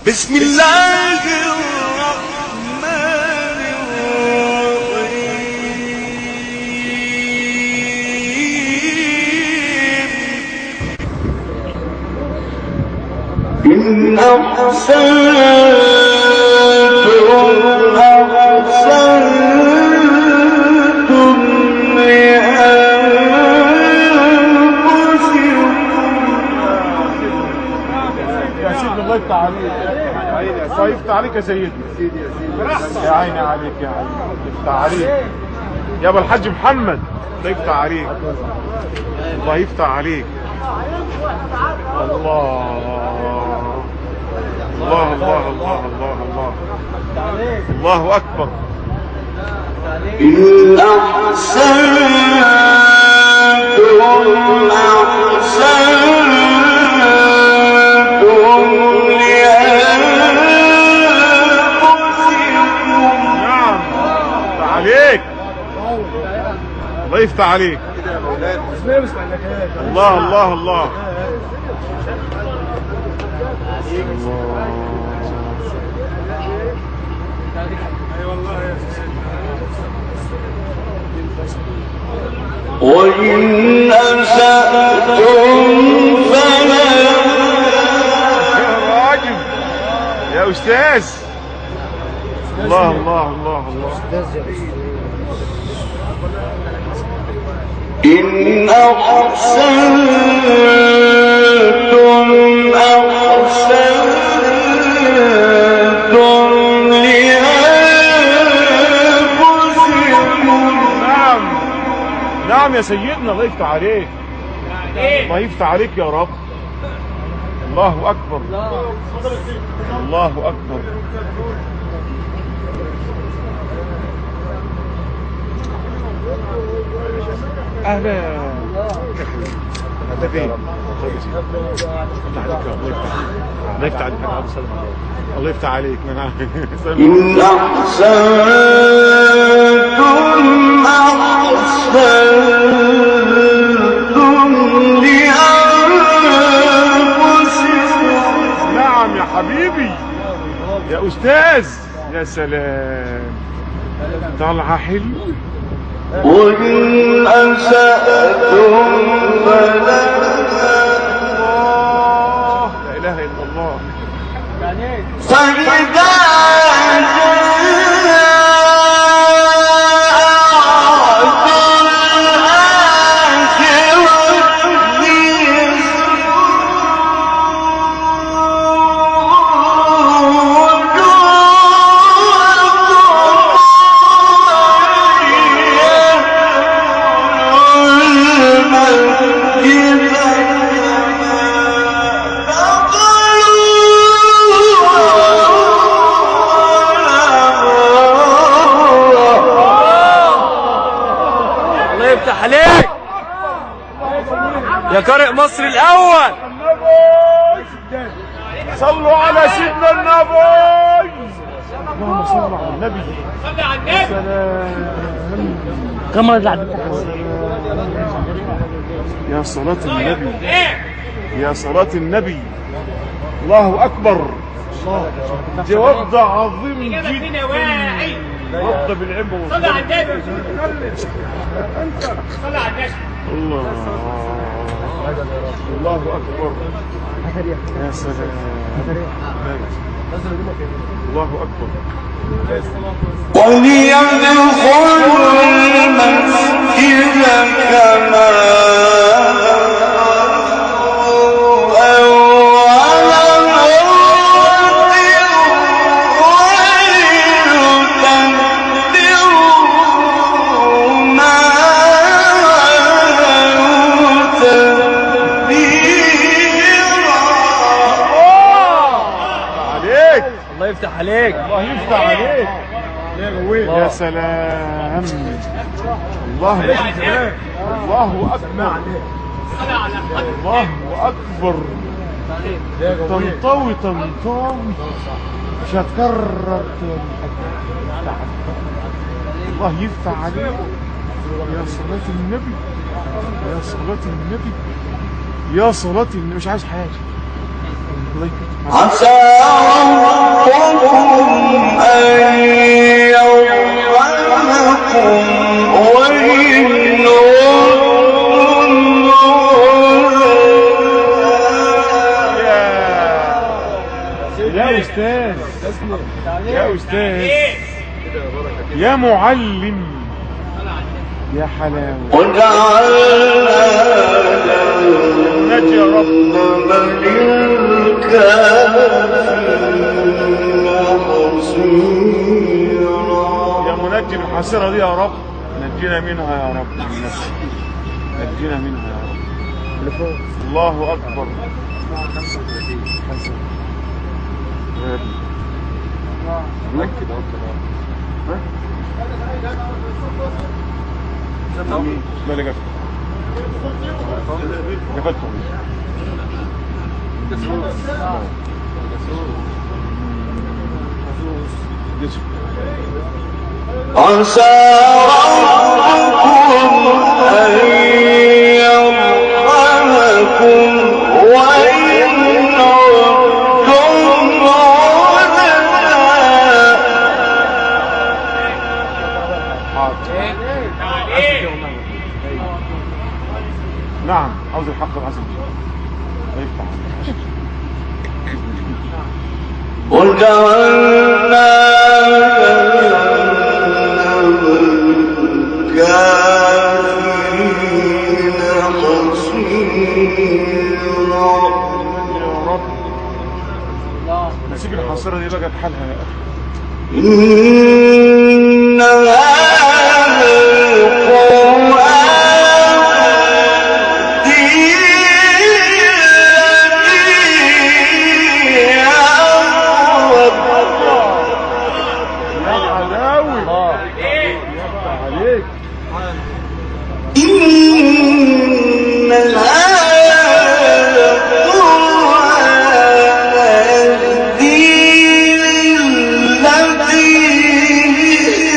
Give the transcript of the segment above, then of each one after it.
بسم الله الرحمن الرحيم إن أحسنتم أحسنتم لأنفسكم. يا سيدي الله يفتح عليك، الله يفتح عليك يا سيدي. يا عيني عليك، يا عيني يفتح عليك يا ابو الحاج محمد، الله يفتح عليك، الله يفتح عليك. الله الله الله الله الله الله الله اكبر. إن أحسنتم أحسنتم لأنفسكم. نعم عليك، الله يفتح عليك. الله الله الله وإن أسأتم فلا. يا راجل يا أستاذ، الله الله الله الله. إن أحسنتم أحسنتم لأنفسكم. نعم نعم يا سيدنا، الله يفتح عليك، الله يفتح عليك يا رب. الله أكبر، الله أكبر. أهلا، أنت فين؟ الله يفتح عليك، الله يفتح عليك. من إن أحسنتم أحسنتم لأنفسكم. نعم يا حبيبي يا أستاذ، يا سلام، طلعة حلوة. وإن أسأتم فلا. الله لا إله إلا الله. فإذا يفتح عليك يا قارئ مصر الأول. صلوا على سيدنا النبي. اللهم صل على النبي. صل على النبي. سلام. كما رجعت يا صلاة النبي، يا صلاة النبي. الله أكبر. دي وضع عظيم جدا، وضع بالعلم. صل على النبي. صل على النبي. الله الله أكبر. يا سلام، الله أكبر. وليدخلوا المسجد كما الله يفتح عليك، الله يفتح عليك. يا سلام، الله أكبر، الله أكبر، الله أكبر. تنطوي تنطوي مش هتكرر تاني. الله يفتح عليك. يا صلاة النبي، يا صلاة النبي، يا صلاة النبي. مش عايز حاجة. الله يكرمك. عسى يا أستاذ، يا أستاذ، يا معلم، يا حلاوة. وجعلنا نجي يا رب. يا منجي الحسرة دي يا رب، نجينا منها يا رب، نجينا منها يا رب. الله أكبر. 35 مكد لا لا قفلتهم. عسى ربكم أن يرحمكم وإن عدتم نعم، عاوز الحق العزم يفتح. وجعلنا الكافرين حصيرا. يا رب نسيب الحصيرة دي بقى بحالها يا أخي. إن هذا القرآن عليك. إن هذا القرآن يهدي للتي هي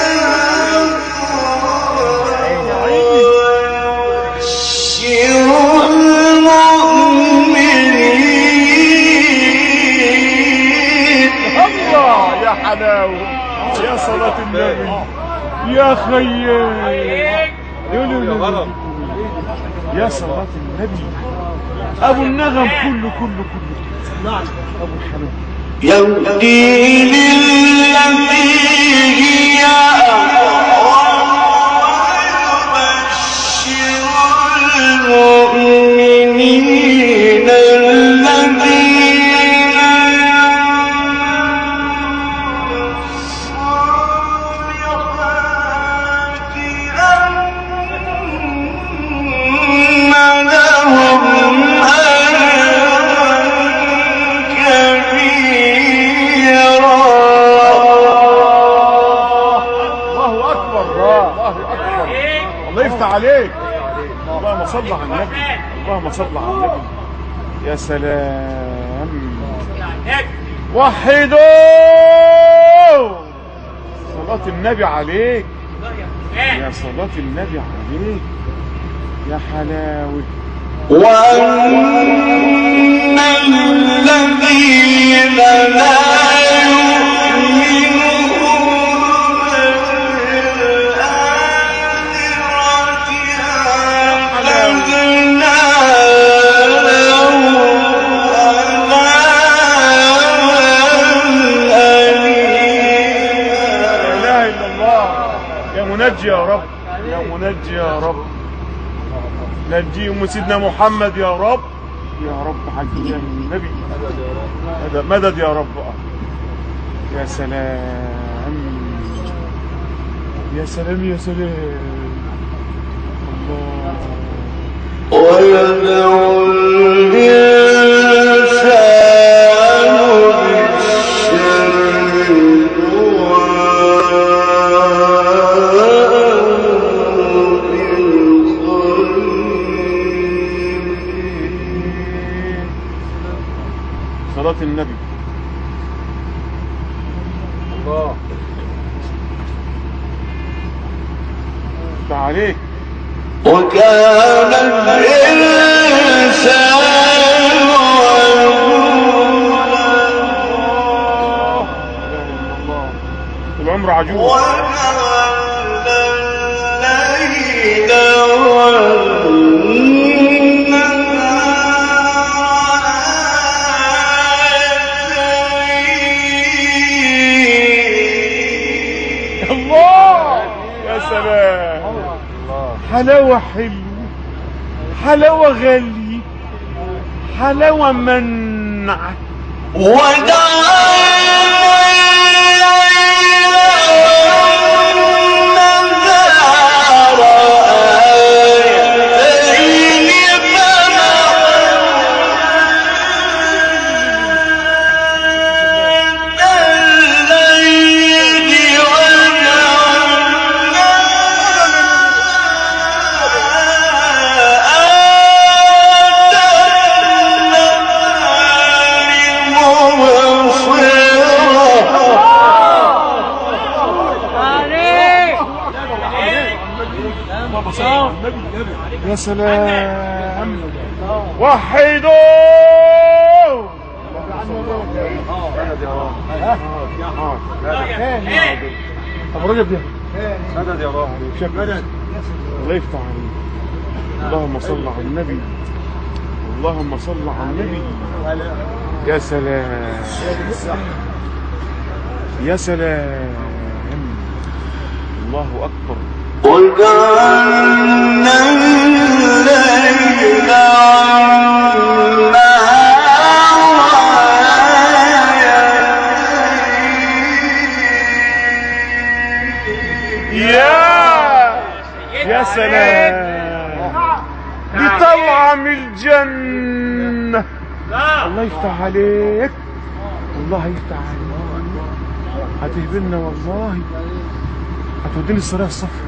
ويبشر المؤمنين. الله يا حلاوة، يا صلاة النبي، يا خيال، يا صلاة النبي، أبو النغم كله كله كله. أبو الحلال يهدي للتي هي أقوم ويبشر المؤمنين الذين عليك. اللهم صل على النبي، اللهم صل على النبي. يا سلام، وحدوا صلاة النبي عليك، يا صلاة النبي عليك، يا حلاوة. وأن الذين لا منجي يا رب، يا منجي يا رب، نجيهم سيدنا محمد يا رب، يا رب حاجة النبي، مدد يا رب. يا سلام، يا سلام، يا سلام. الله. ويدعو الإنسان بالشر صلاة النبي. الله عليك. وكان الإنسان العمر عجوز. وجعلنا الليل والنهار حلاوة حلوة، حلاوة غالية، حلاوة منع. يا سلام، وحدوا ابو رجب ده مدد يا راح شاف مدد. الله يفتح عليك. اللهم صل على النبي، اللهم صل على النبي. يا سلام يا سلام، الله اكبر. وجعلنا الليل يا سلام، دي طلعة من الجنة. الله يفتح عليك، الله يفتح عليك. هتهبلنا والله، هتوديني السرايا الصفراء.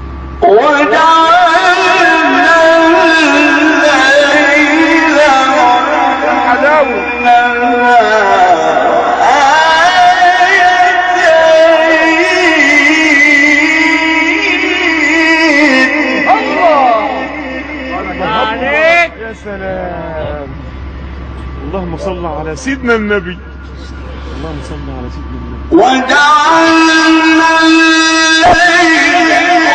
وجعلنا الليل يا سلام. اللهم صل على سيدنا النبي، اللهم صل على سيدنا النبي. وجعلنا الليل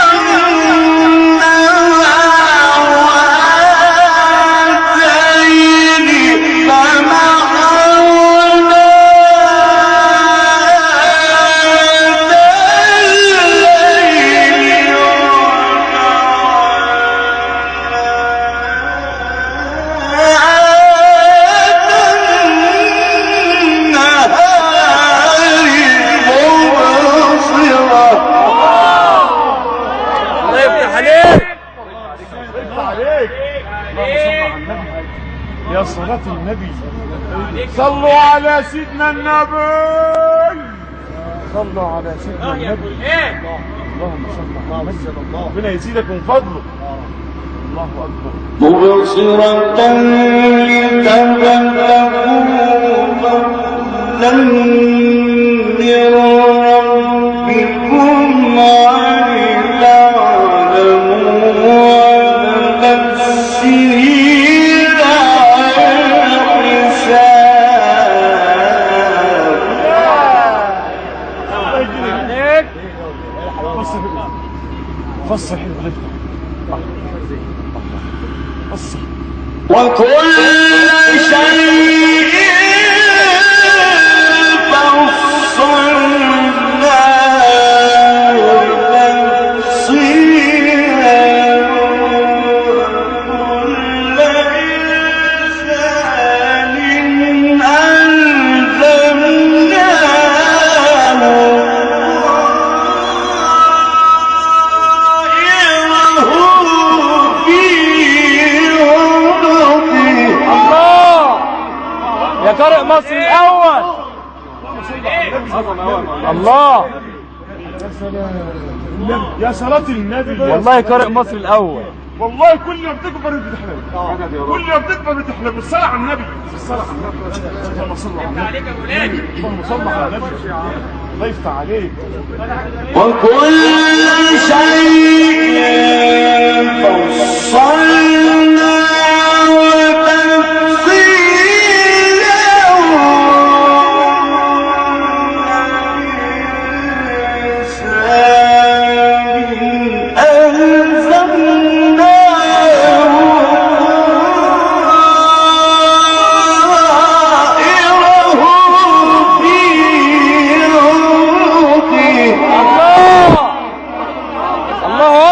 يا صلاة النبي، صلوا على سيدنا النبي، صلوا على سيدنا النبي. اللهم صل على النبي، ربنا يزيدك من فضله. الله أكبر. مبصرة لتبلغوا فضلا من ربكم ولتعلموا السنين فصل حلو غلطة. فصل. وكل شيء فصلناه تفصيلا وكل إنسان يا قارئ مصر الأول. الله يا سلام، يا صلاة النبي. والله قارئ مصر الأول. والله كل ما بتكبر بتحلم، كل ما بتكبر بتحلم. الصلاة على النبي، الصلاة على النبي. اللهم صل على النبي، اللهم صل على النبي. الله يفتح عليك. وكل شيء فصلناه